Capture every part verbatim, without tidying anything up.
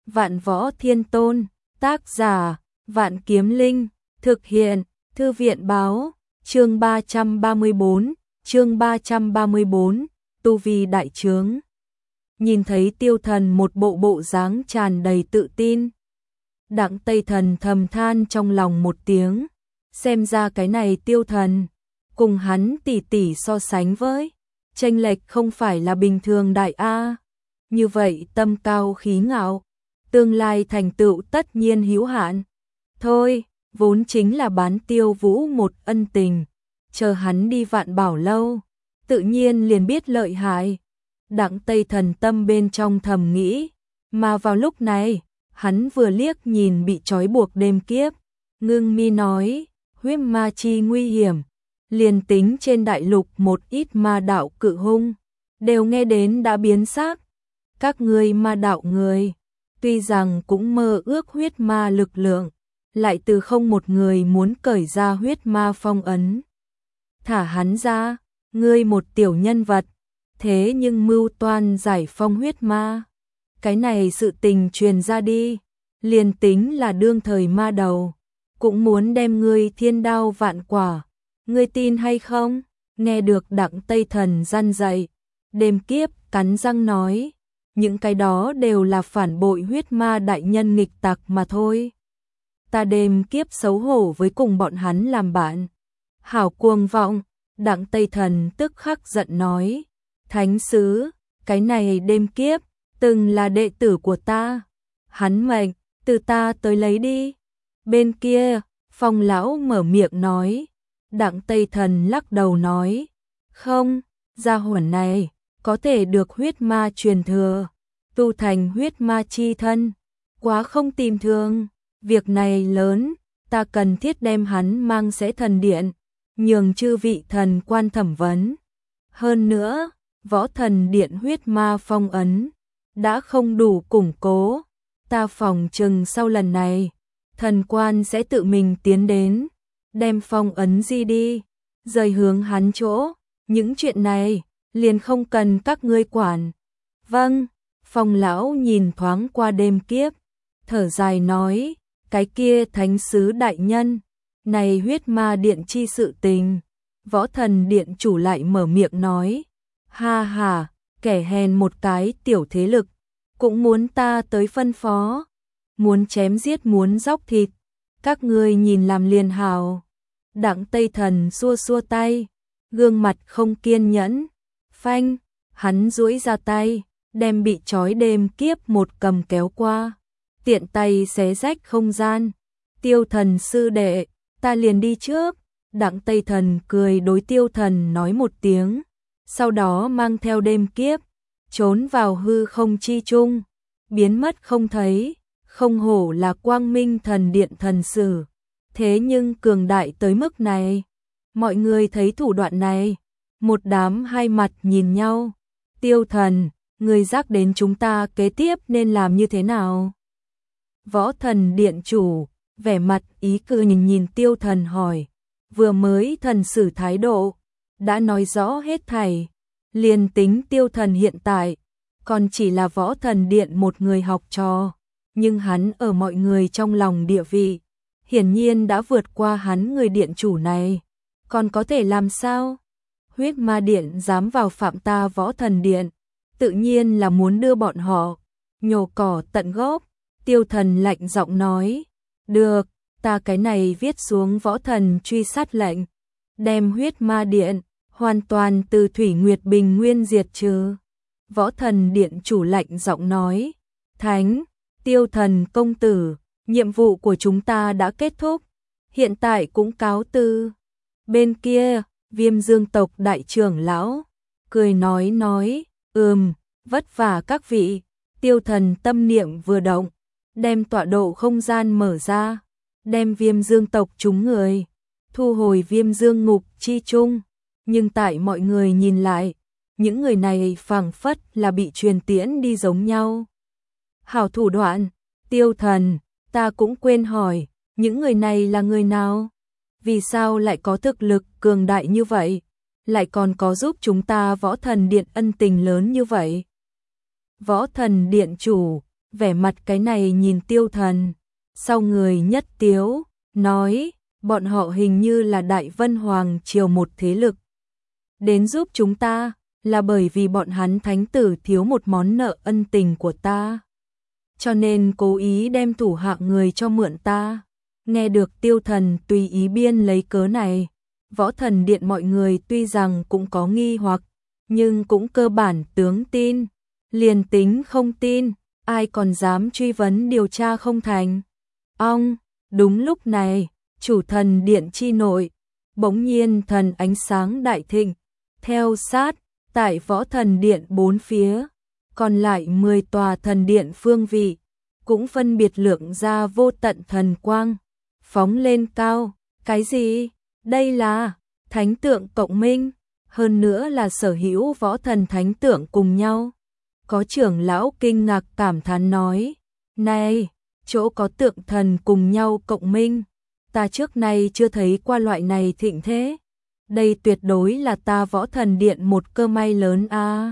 Vạn Võ Thiên Tôn, tác giả, Vạn Kiếm Linh, thực hiện, Thư viện báo, chương ba trăm ba mươi bốn, chương ba trăm ba mươi bốn, tu vi đại trướng. Nhìn thấy Tiêu Thần một bộ bộ dáng tràn đầy tự tin, Đặng Tây Thần thầm than trong lòng một tiếng, xem ra cái này Tiêu Thần, cùng hắn tỷ tỷ so sánh với, chênh lệch không phải là bình thường đại a. Như vậy tâm cao khí ngạo, tương lai thành tựu tất nhiên hữu hạn. Thôi, vốn chính là bán Tiêu Vũ một ân tình, chờ hắn đi Vạn Bảo lâu, tự nhiên liền biết lợi hại. Đặng Tây Thần tâm bên trong thầm nghĩ, mà vào lúc này, hắn vừa liếc nhìn bị trói buộc đêm kiếp, ngưng mi nói, huyết ma chi nguy hiểm, liền tính trên đại lục một ít ma đạo cự hung, đều nghe đến đã biến xác. Các ngươi ma đạo người, tuy rằng cũng mơ ước huyết ma lực lượng, lại từ không một người muốn cởi ra huyết ma phong ấn. Thả hắn ra, ngươi một tiểu nhân vật, thế nhưng mưu toan giải phong huyết ma. Cái này sự tình truyền ra đi, liền tính là đương thời ma đầu, cũng muốn đem ngươi thiên đao vạn quả. Ngươi tin hay không? Nghe được Đặng Tây Thần răn dạy, đêm kiếp cắn răng nói, những cái đó đều là phản bội huyết ma đại nhân nghịch tặc mà thôi. Ta đêm kiếp xấu hổ với cùng bọn hắn làm bạn. Hảo cuồng vọng, Đặng Tây Thần tức khắc giận nói, thánh sứ, cái này đêm kiếp, từng là đệ tử của ta. Hắn mệnh, từ ta tới lấy đi. Bên kia, Phong lão mở miệng nói, Đặng Tây Thần lắc đầu nói, không, gia hỏa này, có thể được huyết ma truyền thừa, tu thành huyết ma chi thân, quá không tìm thường. Việc này lớn, ta cần thiết đem hắn mang sẽ thần điện, nhường chư vị thần quan thẩm vấn. Hơn nữa, võ thần điện huyết ma phong ấn, đã không đủ củng cố, ta phòng chừng sau lần này, thần quan sẽ tự mình tiến đến, đem phong ấn di đi, rời hướng hắn chỗ, những chuyện này, liền không cần các ngươi quản. Vâng, Phong lão nhìn thoáng qua đêm kiếp, thở dài nói, cái kia thánh sứ đại nhân, này huyết ma điện chi sự tình. Võ thần điện chủ lại mở miệng nói, ha ha, kẻ hèn một cái tiểu thế lực, cũng muốn ta tới phân phó, muốn chém giết muốn dóc thịt, các ngươi nhìn làm liền hào. Đặng Tây Thần xua xua tay, gương mặt không kiên nhẫn, phanh, hắn duỗi ra tay, đem bị trói đêm kiếp một cầm kéo qua, tiện tay xé rách không gian. Tiêu Thần sư đệ, ta liền đi trước. Đặng Tây Thần cười đối Tiêu Thần nói một tiếng, sau đó mang theo đêm kiếp, trốn vào hư không chi trung, biến mất không thấy. Không hổ là Quang Minh thần điện thần sử, thế nhưng cường đại tới mức này. Mọi người thấy thủ đoạn này, một đám hai mặt nhìn nhau. Tiêu Thần, người giác đến chúng ta kế tiếp nên làm như thế nào? Võ thần điện chủ, vẻ mặt ý cười nhìn nhìn Tiêu Thần hỏi, vừa mới thần sử thái độ, đã nói rõ hết thảy, liền tính Tiêu Thần hiện tại, còn chỉ là võ thần điện một người học trò, nhưng hắn ở mọi người trong lòng địa vị, hiển nhiên đã vượt qua hắn người điện chủ này, còn có thể làm sao? Huyết ma điện dám vào phạm ta võ thần điện, tự nhiên là muốn đưa bọn họ nhổ cỏ tận gốc. Tiêu Thần lạnh giọng nói, được, ta cái này viết xuống võ thần truy sát lệnh, đem huyết ma điện hoàn toàn từ Thủy Nguyệt Bình Nguyên diệt trừ. Võ thần điện chủ lạnh giọng nói, thánh, Tiêu Thần công tử, nhiệm vụ của chúng ta đã kết thúc, hiện tại cũng cáo từ. Bên kia, Viêm Dương tộc đại trưởng lão, cười nói nói, ừm, vất vả các vị. Tiêu Thần tâm niệm vừa động, đem tọa độ không gian mở ra, đem Viêm Dương tộc chúng người, thu hồi Viêm Dương ngục chi chung. Nhưng tại mọi người nhìn lại, những người này phảng phất là bị truyền tiễn đi giống nhau. Hảo thủ đoạn, Tiêu Thần, ta cũng quên hỏi, những người này là người nào? Vì sao lại có thực lực cường đại như vậy? Lại còn có giúp chúng ta võ thần điện ân tình lớn như vậy? Võ thần điện chủ, vẻ mặt cái này nhìn Tiêu Thần, sau người nhất tiếu, nói, bọn họ hình như là Đại Vân Hoàng triều một thế lực. Đến giúp chúng ta, là bởi vì bọn hắn thánh tử thiếu một món nợ ân tình của ta. Cho nên cố ý đem thủ hạ người cho mượn ta. Nghe được Tiêu Thần tùy ý biên lấy cớ này, Võ Thần Điện mọi người tuy rằng cũng có nghi hoặc, nhưng cũng cơ bản tướng tin. Liền tính không tin, ai còn dám truy vấn điều tra không thành. Ong, đúng lúc này, chủ thần điện chi nội, bỗng nhiên thần ánh sáng đại thịnh, theo sát, tại Võ Thần Điện bốn phía, còn lại mười tòa thần điện phương vị, cũng phân biệt lượng ra vô tận thần quang, phóng lên cao. Cái gì? Đây là thánh tượng cộng minh, hơn nữa là sở hữu võ thần thánh tượng cùng nhau. Có trưởng lão kinh ngạc cảm thán nói, này, chỗ có tượng thần cùng nhau cộng minh, ta trước nay chưa thấy qua loại này thịnh thế. Đây tuyệt đối là ta Võ Thần Điện một cơ may lớn a. À.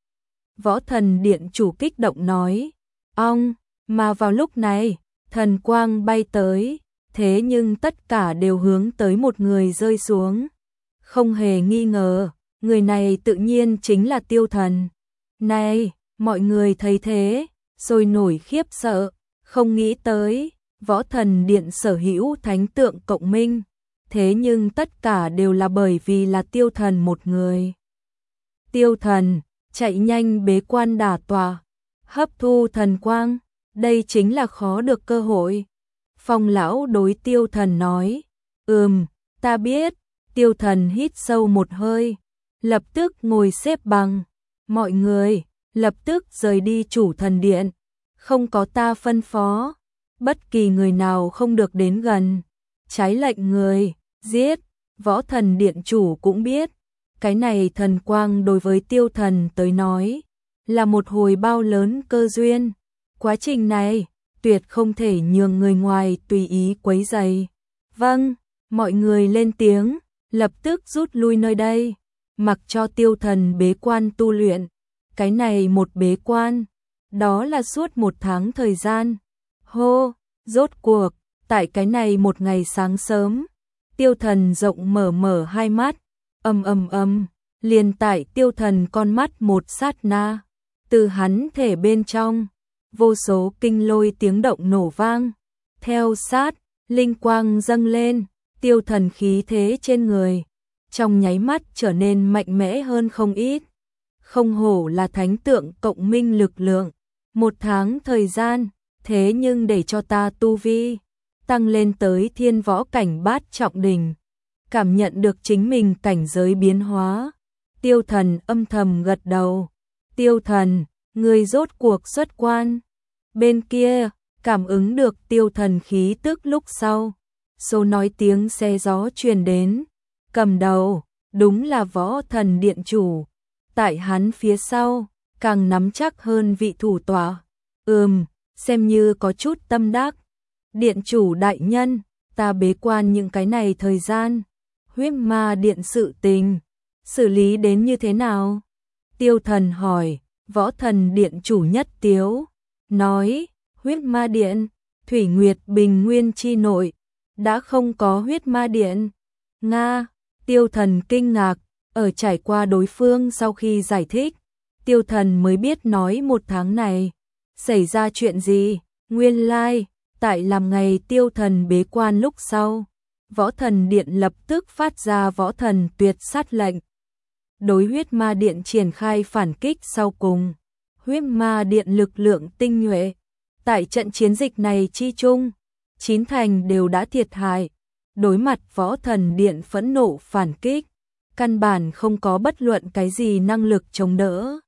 Võ Thần Điện chủ kích động nói, ong, mà vào lúc này, thần quang bay tới, thế nhưng tất cả đều hướng tới một người rơi xuống. Không hề nghi ngờ, người này tự nhiên chính là Tiêu Thần. Này, mọi người thấy thế, rồi nổi khiếp sợ, không nghĩ tới, Võ Thần Điện sở hữu thánh tượng cộng minh, thế nhưng tất cả đều là bởi vì là Tiêu Thần một người. Tiêu Thần, chạy nhanh bế quan đả tọa, hấp thu thần quang, đây chính là khó được cơ hội. Phong lão đối Tiêu Thần nói, ừm, ta biết. Tiêu Thần hít sâu một hơi, lập tức ngồi xếp bằng, mọi người, lập tức rời đi chủ thần điện, không có ta phân phó, bất kỳ người nào không được đến gần, trái lệnh người, giết. Võ Thần Điện chủ cũng biết, cái này thần quang đối với Tiêu Thần tới nói, là một hồi bao lớn cơ duyên, quá trình này, tuyệt không thể nhường người ngoài tùy ý quấy rầy. Vâng, mọi người lên tiếng, lập tức rút lui nơi đây, mặc cho Tiêu Thần bế quan tu luyện. Cái này một bế quan, đó là suốt một tháng thời gian. Hô, rốt cuộc, tại cái này một ngày sáng sớm, Tiêu Thần rộng mở mở hai mắt, ầm ầm ầm, liền tại Tiêu Thần con mắt một sát na, từ hắn thể bên trong, vô số kinh lôi tiếng động nổ vang, theo sát, linh quang dâng lên, Tiêu Thần khí thế trên người, trong nháy mắt trở nên mạnh mẽ hơn không ít. Không hổ là thánh tượng cộng minh lực lượng, một tháng thời gian, thế nhưng để cho ta tu vi tăng lên tới thiên võ cảnh bát trọng đỉnh, cảm nhận được chính mình cảnh giới biến hóa. Tiêu Thần âm thầm gật đầu. Tiêu Thần, người rốt cuộc xuất quan. Bên kia, cảm ứng được Tiêu Thần khí tức lúc sau, số nói tiếng xe gió truyền đến, cầm đầu, đúng là Võ Thần Điện chủ. Tại hắn phía sau, càng nắm chắc hơn vị thủ tọa. Ừm, xem như có chút tâm đắc. Điện chủ đại nhân, ta bế quan những cái này thời gian, huyết ma điện sự tình, xử lý đến như thế nào? Tiêu Thần hỏi. Võ Thần Điện chủ nhất tiếu, nói, huyết ma điện, Thủy Nguyệt Bình Nguyên chi nội, đã không có huyết ma điện. Nga, Tiêu Thần kinh ngạc, ở trải qua đối phương sau khi giải thích, Tiêu Thần mới biết nói một tháng này, xảy ra chuyện gì. Nguyên lai, tại làm ngày Tiêu Thần bế quan lúc sau, Võ Thần Điện lập tức phát ra Võ Thần tuyệt sát lệnh. Đối huyết ma điện triển khai phản kích sau cùng, huyết ma điện lực lượng tinh nhuệ. Tại trận chiến dịch này chi chung, chín thành đều đã thiệt hại. Đối mặt Võ Thần Điện phẫn nộ phản kích, căn bản không có bất luận cái gì năng lực chống đỡ.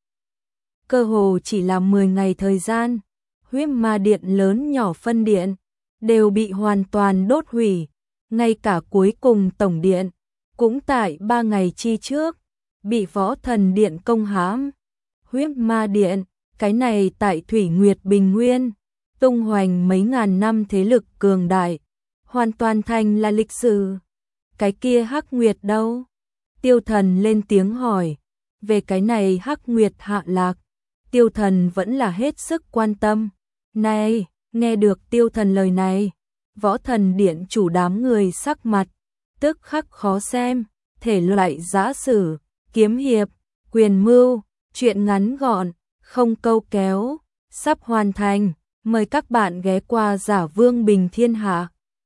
Cơ hồ chỉ là mười ngày thời gian, huyết ma điện lớn nhỏ phân điện, đều bị hoàn toàn đốt hủy. Ngay cả cuối cùng tổng điện, cũng tại ba ngày chi trước, bị Võ Thần Điện công hãm. Huyết ma điện, cái này tại Thủy Nguyệt Bình Nguyên, tung hoành mấy ngàn năm thế lực cường đại, hoàn toàn thành là lịch sử. Cái kia Hắc Nguyệt đâu? Tiêu Thần lên tiếng hỏi. Về cái này Hắc Nguyệt hạ lạc, Tiêu Thần vẫn là hết sức quan tâm. Này, nghe được Tiêu Thần lời này, Võ Thần Điện chủ đám người sắc mặt tức khắc khó xem, thể loại giã sử, kiếm hiệp, quyền mưu, truyện ngắn gọn, không câu kéo, sắp hoàn thành, mời các bạn ghé qua Giả Vương Bình Thiên Hạ.